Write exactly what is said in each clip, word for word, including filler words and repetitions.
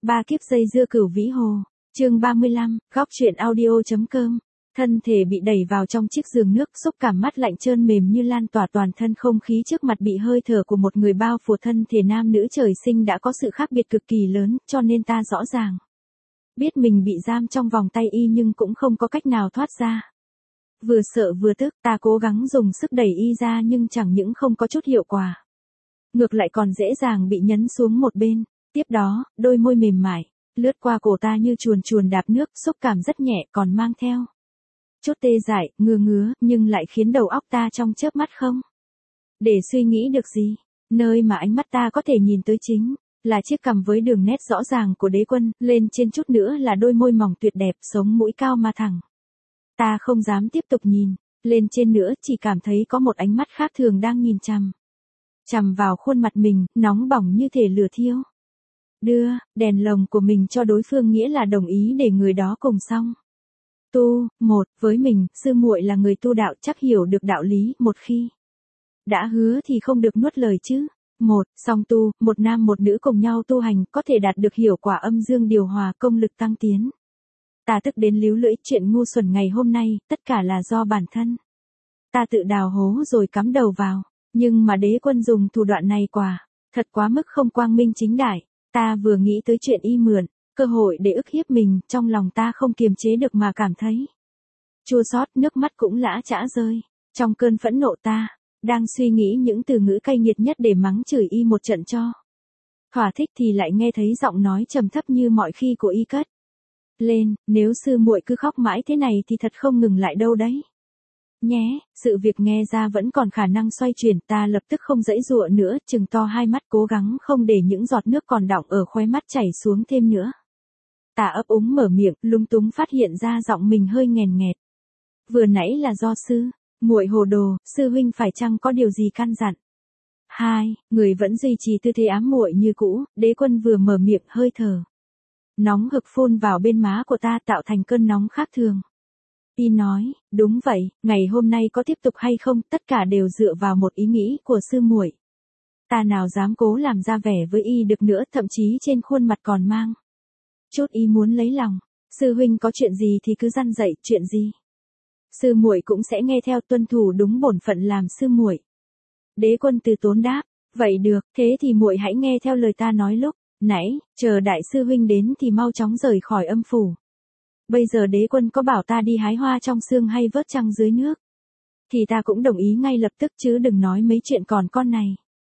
Ba kiếp dây dưa Cửu Vĩ Hồ. Chương ba mươi lăm, góc truyện audio.com. Thân thể bị đẩy vào trong chiếc giường nước, xúc cảm mát lạnh trơn mềm như lan tỏa toàn thân, không khí trước mặt bị hơi thở của một người bao phủ. Thân thể nam nữ trời sinh đã có sự khác biệt cực kỳ lớn, cho nên ta rõ ràng biết mình bị giam trong vòng tay y nhưng cũng không có cách nào thoát ra. Vừa sợ vừa tức, ta cố gắng dùng sức đẩy y ra nhưng chẳng những không có chút hiệu quả, ngược lại còn dễ dàng bị nhấn xuống một bên. Tiếp đó, đôi môi mềm mại lướt qua cổ ta như chuồn chuồn đạp nước, xúc cảm rất nhẹ còn mang theo chút tê dại, ngứa ngứa, nhưng lại khiến đầu óc ta trong chớp mắt không để suy nghĩ được gì. Nơi mà ánh mắt ta có thể nhìn tới chính là chiếc cằm với đường nét rõ ràng của Đế Quân, lên trên chút nữa là đôi môi mỏng tuyệt đẹp, sống mũi cao mà thẳng. Ta không dám tiếp tục nhìn lên trên nữa, chỉ cảm thấy có một ánh mắt khác thường đang nhìn chằm chằm vào khuôn mặt mình, nóng bỏng như thể lửa thiêu. Đưa đèn lồng của mình cho đối phương nghĩa là đồng ý để người đó cùng xong tu. Một, với mình, sư muội là người tu đạo, chắc hiểu được đạo lý, một khi đã hứa thì không được nuốt lời chứ. Một, song tu, một nam một nữ cùng nhau tu hành, có thể đạt được hiệu quả âm dương điều hòa, công lực tăng tiến. Ta tức đến líu lưỡi, chuyện ngu xuẩn ngày hôm nay, tất cả là do bản thân ta tự đào hố rồi cắm đầu vào. Nhưng mà Đế Quân dùng thủ đoạn này quả thật quá mức không quang minh chính đại. Ta vừa nghĩ tới chuyện y mượn cơ hội để ức hiếp mình, trong lòng ta không kiềm chế được mà cảm thấy chua xót, nước mắt cũng lã chã rơi. Trong cơn phẫn nộ, ta đang suy nghĩ những từ ngữ cay nghiệt nhất để mắng chửi y một trận cho thỏa thích thì lại nghe thấy giọng nói trầm thấp như mọi khi của y cất lên: nếu sư muội cứ khóc mãi thế này thì thật không ngừng lại đâu đấy nhé. Sự việc nghe ra vẫn còn khả năng xoay chuyển, ta lập tức không giãy giụa nữa, trừng to hai mắt cố gắng không để những giọt nước còn đọng ở khóe mắt chảy xuống thêm nữa. Ta ấp úng mở miệng, lúng túng phát hiện ra giọng mình hơi nghèn nghẹt. Vừa nãy là do sư muội hồ đồ, sư huynh phải chăng có điều gì căn dặn? Hai, người vẫn duy trì tư thế ám muội như cũ. Đế Quân vừa mở miệng, hơi thở nóng hực phun vào bên má của ta, tạo thành cơn nóng khác thường. Y nói: đúng vậy, ngày hôm nay có tiếp tục hay không, tất cả đều dựa vào một ý nghĩ của sư muội. Ta nào dám cố làm ra vẻ với y được nữa, thậm chí trên khuôn mặt còn mang chút ý muốn lấy lòng. Sư huynh có chuyện gì thì cứ dăn dạy, chuyện gì sư muội cũng sẽ nghe theo, tuân thủ đúng bổn phận làm sư muội. Đế Quân từ tốn đáp: vậy được, thế thì muội hãy nghe theo lời ta nói lúc nãy, chờ đại sư huynh đến thì mau chóng rời khỏi âm phủ. Bây giờ Đế Quân có bảo ta đi hái hoa trong sương hay vớt trăng dưới nước thì ta cũng đồng ý ngay lập tức, chứ đừng nói mấy chuyện còn con này.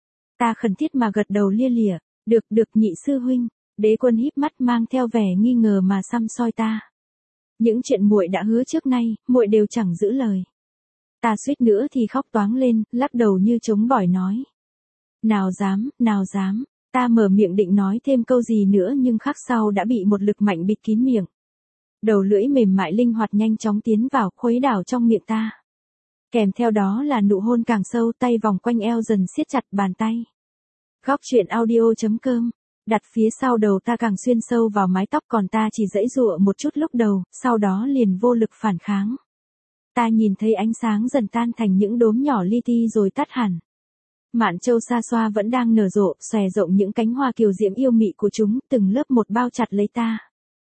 Ta khẩn thiết mà gật đầu lia lịa: được được nhị sư huynh. Đế Quân híp mắt mang theo vẻ nghi ngờ mà săm soi ta. Những chuyện muội đã hứa trước nay, muội đều chẳng giữ lời. Ta suýt nữa thì khóc toáng lên, lắc đầu như trống bỏi nói: nào dám, nào dám. Ta mở miệng định nói thêm câu gì nữa nhưng khắc sau đã bị một lực mạnh bịt kín miệng. Đầu lưỡi mềm mại linh hoạt nhanh chóng tiến vào, khuấy đảo trong miệng ta. Kèm theo đó là nụ hôn càng sâu, tay vòng quanh eo dần siết chặt bàn tay. Góc truyện audio.com. Đặt phía sau đầu ta càng xuyên sâu vào mái tóc, còn ta chỉ giãy giụa một chút lúc đầu, sau đó liền vô lực phản kháng. Ta nhìn thấy ánh sáng dần tan thành những đốm nhỏ li ti rồi tắt hẳn. Mạn châu xa xoa vẫn đang nở rộ, xòe rộng những cánh hoa kiều diễm yêu mị của chúng, từng lớp một bao chặt lấy ta.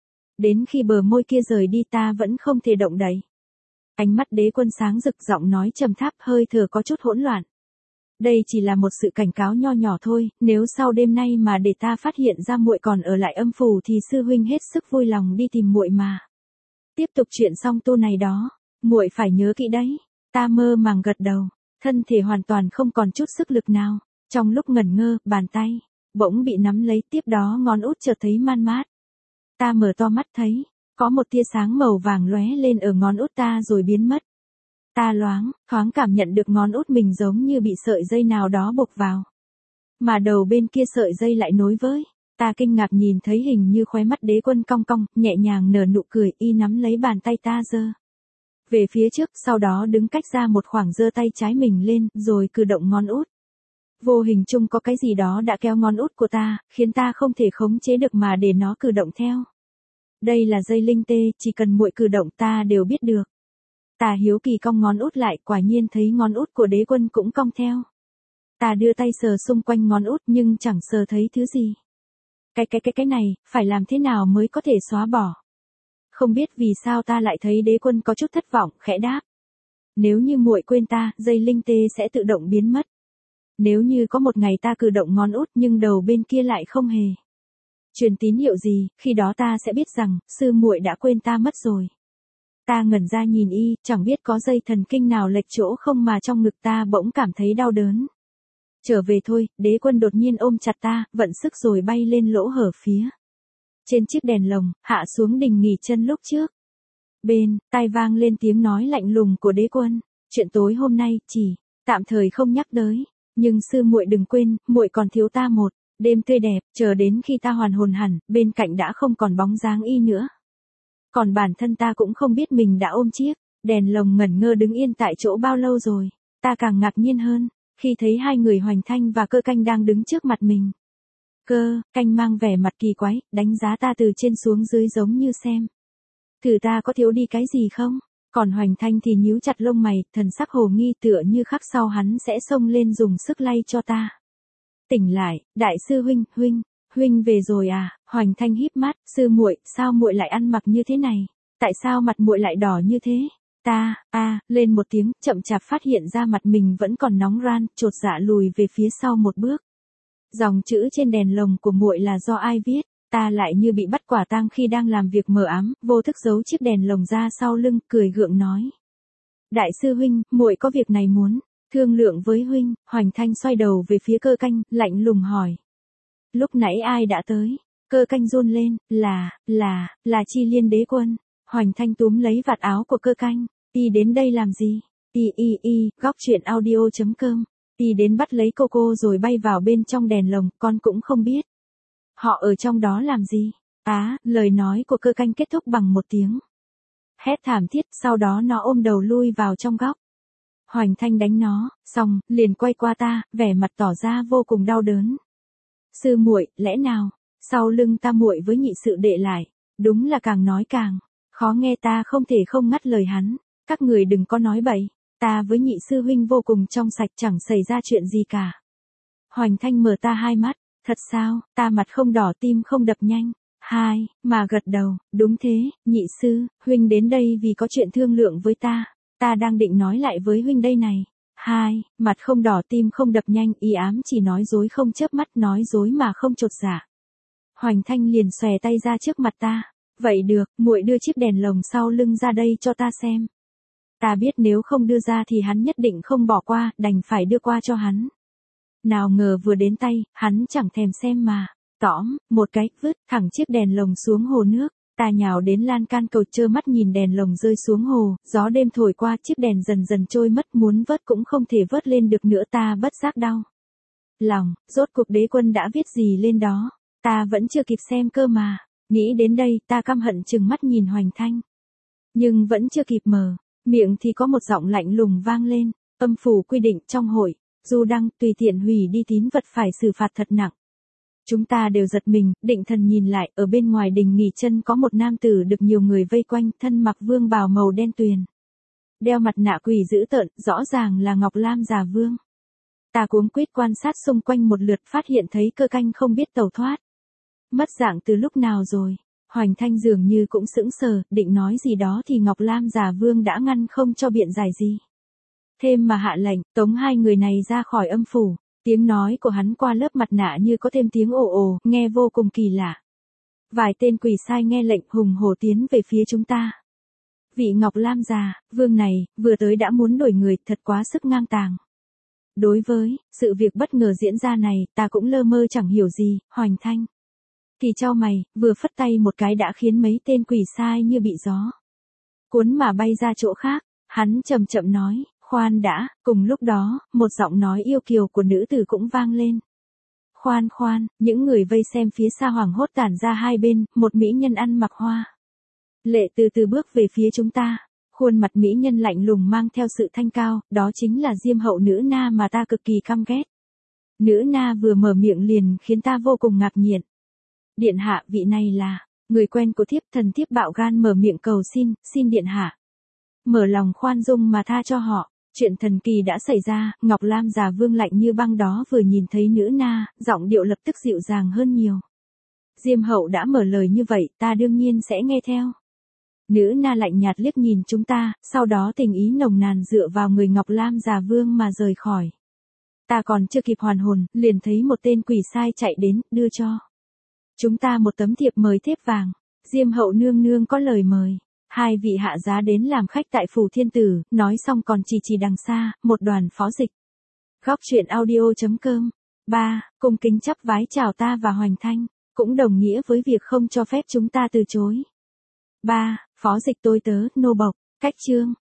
Đến khi bờ môi kia rời đi, ta vẫn không thể động đậy. Ánh mắt Đế Quân sáng rực, giọng nói trầm thấp, hơi thở có chút hỗn loạn. Đây chỉ là một sự cảnh cáo nho nhỏ thôi, nếu sau đêm nay mà để ta phát hiện ra muội còn ở lại âm phủ thì sư huynh hết sức vui lòng đi tìm muội mà tiếp tục chuyện song tu này đó. Muội phải nhớ kỹ đấy. Ta mơ màng gật đầu, thân thể hoàn toàn không còn chút sức lực nào. Trong lúc ngẩn ngơ, bàn tay bỗng bị nắm lấy, tiếp đó ngón út chợt thấy man mát. Ta mở to mắt thấy có một tia sáng màu vàng lóe lên ở ngón út ta rồi biến mất. Ta loáng thoáng cảm nhận được ngón út mình giống như bị sợi dây nào đó buộc vào, mà đầu bên kia sợi dây lại nối với. Ta kinh ngạc nhìn thấy hình như khóe mắt Đế Quân cong cong, nhẹ nhàng nở nụ cười, y nắm lấy bàn tay ta giơ về phía trước, sau đó đứng cách ra một khoảng, giơ tay trái mình lên, rồi cử động ngón út. Vô hình chung có cái gì đó đã kéo ngón út của ta, khiến ta không thể khống chế được mà để nó cử động theo. Đây là dây linh tê, chỉ cần muội cử động ta đều biết được. Ta hiếu kỳ cong ngón út lại, quả nhiên thấy ngón út của Đế Quân cũng cong theo. Ta đưa tay sờ xung quanh ngón út nhưng chẳng sờ thấy thứ gì. cái cái cái cái này, phải làm thế nào mới có thể xóa bỏ? Không biết vì sao ta lại thấy đế quân có chút thất vọng, khẽ đáp. Nếu như muội quên ta, dây linh tê sẽ tự động biến mất. Nếu như có một ngày ta cử động ngón út nhưng đầu bên kia lại không hề truyền tín hiệu gì, khi đó ta sẽ biết rằng, sư muội đã quên ta mất rồi. Ta ngẩn ra nhìn y, chẳng biết có dây thần kinh nào lệch chỗ không mà trong ngực ta bỗng cảm thấy đau đớn. Trở về thôi, đế quân đột nhiên ôm chặt ta, vận sức rồi bay lên lỗ hở phía trên chiếc đèn lồng, hạ xuống đình nghỉ chân lúc trước. Bên, tai vang lên tiếng nói lạnh lùng của đế quân, chuyện tối hôm nay, chỉ, tạm thời không nhắc tới, nhưng sư muội đừng quên, muội còn thiếu ta một đêm tươi đẹp, chờ đến khi ta hoàn hồn hẳn, bên cạnh đã không còn bóng dáng y nữa. Còn bản thân ta cũng không biết mình đã ôm chiếc đèn lồng ngẩn ngơ đứng yên tại chỗ bao lâu rồi, ta càng ngạc nhiên hơn, khi thấy hai người Hoành Thanh và Cơ Canh đang đứng trước mặt mình. Cơ Canh mang vẻ mặt kỳ quái, đánh giá ta từ trên xuống dưới giống như xem thử ta có thiếu đi cái gì không, còn Hoành Thanh thì nhíu chặt lông mày, thần sắc hồ nghi tựa như khắc sau hắn sẽ xông lên dùng sức lay cho ta. Tỉnh lại, đại sư huynh, huynh, huynh về rồi à? Hoành Thanh híp mắt, sư muội, sao muội lại ăn mặc như thế này? Tại sao mặt muội lại đỏ như thế? Ta, a, à, lên một tiếng, chậm chạp phát hiện ra mặt mình vẫn còn nóng ran, chột dạ lùi về phía sau một bước. Dòng chữ trên đèn lồng của muội là do ai viết? Ta lại như bị bắt quả tang khi đang làm việc mờ ám, vô thức giấu chiếc đèn lồng ra sau lưng, cười gượng nói. Đại sư huynh, muội có việc này muốn thương lượng với huynh. Hoành Thanh xoay đầu về phía Cơ Canh, lạnh lùng hỏi. Lúc nãy ai đã tới? Cơ Canh run lên, là, là, là Chi Liên đế quân. Hoành Thanh túm lấy vạt áo của Cơ Canh, y đến đây làm gì? Y y y, góc truyện audio chấm com. Y đến bắt lấy cô cô rồi bay vào bên trong đèn lồng, con cũng không biết. Họ ở trong đó làm gì? Á, lời nói của Cơ Canh kết thúc bằng một tiếng hét thảm thiết, sau đó nó ôm đầu lui vào trong góc. Hoành Thanh đánh nó, xong, liền quay qua ta, vẻ mặt tỏ ra vô cùng đau đớn. Sư muội, lẽ nào, sau lưng ta muội với nhị sự đệ lại, đúng là càng nói càng khó nghe. Ta không thể không ngắt lời hắn, các người đừng có nói bậy, ta với nhị sư huynh vô cùng trong sạch, chẳng xảy ra chuyện gì cả. Hoành Thanh mở ta hai mắt, thật sao? Ta mặt không đỏ tim không đập nhanh, hai, mà gật đầu, đúng thế, nhị sư, huynh đến đây vì có chuyện thương lượng với ta. Ta đang định nói lại với huynh đây này. Hai, mặt không đỏ tim không đập nhanh, ý ám chỉ nói dối không chớp mắt, nói dối mà không chột dạ. Hoành Thanh liền xòe tay ra trước mặt ta. Vậy được, muội đưa chiếc đèn lồng sau lưng ra đây cho ta xem. Ta biết nếu không đưa ra thì hắn nhất định không bỏ qua, đành phải đưa qua cho hắn. Nào ngờ vừa đến tay, hắn chẳng thèm xem mà. Tõm, một cái, vứt thẳng chiếc đèn lồng xuống hồ nước. Ta nhào đến lan can cầu trơ mắt nhìn đèn lồng rơi xuống hồ, gió đêm thổi qua, chiếc đèn dần dần trôi mất, muốn vớt cũng không thể vớt lên được nữa. Ta bất giác đau lòng, rốt cuộc đế quân đã viết gì lên đó, ta vẫn chưa kịp xem cơ mà. Nghĩ đến đây, ta căm hận chừng mắt nhìn Hoành Thanh. Nhưng vẫn chưa kịp mở miệng thì có một giọng lạnh lùng vang lên, âm phủ quy định trong hội, du đăng, tùy tiện hủy đi tín vật phải xử phạt thật nặng. Chúng ta đều giật mình, định thần nhìn lại, ở bên ngoài đình nghỉ chân có một nam tử được nhiều người vây quanh, thân mặc vương bào màu đen tuyền, đeo mặt nạ quỷ dữ tợn, rõ ràng là Ngọc Lam già vương. Ta cuống quýt quan sát xung quanh một lượt, phát hiện thấy Cơ Canh không biết tẩu thoát, mất dạng từ lúc nào rồi. Hoành Thanh dường như cũng sững sờ, định nói gì đó thì Ngọc Lam già vương đã ngăn không cho biện giải gì. Thêm mà hạ lệnh, tống hai người này ra khỏi âm phủ. Tiếng nói của hắn qua lớp mặt nạ như có thêm tiếng ồ ồ, nghe vô cùng kỳ lạ. Vài tên quỷ sai nghe lệnh hùng hổ tiến về phía chúng ta. Vị Ngọc Lam già vương này, vừa tới đã muốn đổi người, thật quá sức ngang tàng. Đối với sự việc bất ngờ diễn ra này, ta cũng lơ mơ chẳng hiểu gì. Hoành Thanh thì chau mày, vừa phất tay một cái đã khiến mấy tên quỷ sai như bị gió cuốn mà bay ra chỗ khác. Hắn chậm chậm nói, khoan đã. Cùng lúc đó, một giọng nói yêu kiều của nữ tử cũng vang lên. Khoan khoan, những người vây xem phía xa hoảng hốt tản ra hai bên, một mỹ nhân ăn mặc hoa lệ từ từ bước về phía chúng ta. Khuôn mặt mỹ nhân lạnh lùng mang theo sự thanh cao, đó chính là Diêm Hậu nữ na mà ta cực kỳ căm ghét. Nữ na vừa mở miệng liền khiến ta vô cùng ngạc nhiên. Điện hạ, vị này là người quen của thiếp. Thần thiếp bạo gan mở miệng cầu xin, xin điện hạ mở lòng khoan dung mà tha cho họ. Chuyện thần kỳ đã xảy ra. Ngọc Lam già vương lạnh như băng đó vừa nhìn thấy nữ na, giọng điệu lập tức dịu dàng hơn nhiều. Diêm Hậu đã mở lời như vậy, ta đương nhiên sẽ nghe theo. Nữ na lạnh nhạt liếc nhìn chúng ta, sau đó tình ý nồng nàn dựa vào người Ngọc Lam già vương mà rời khỏi. Ta còn chưa kịp hoàn hồn, liền thấy một tên quỷ sai chạy đến, đưa cho chúng ta một tấm thiệp mời thép vàng. Diêm Hậu nương nương có lời mời. Hai vị hạ giá đến làm khách tại phủ thiên tử, nói xong còn chỉ chỉ đằng xa, một đoàn phó dịch. Góc truyện audio chấm com. ba. Cung kính chắp vái chào ta và Hoành Thanh, cũng đồng nghĩa với việc không cho phép chúng ta từ chối. ba. Phó dịch tôi tớ, nô bộc, cách chương.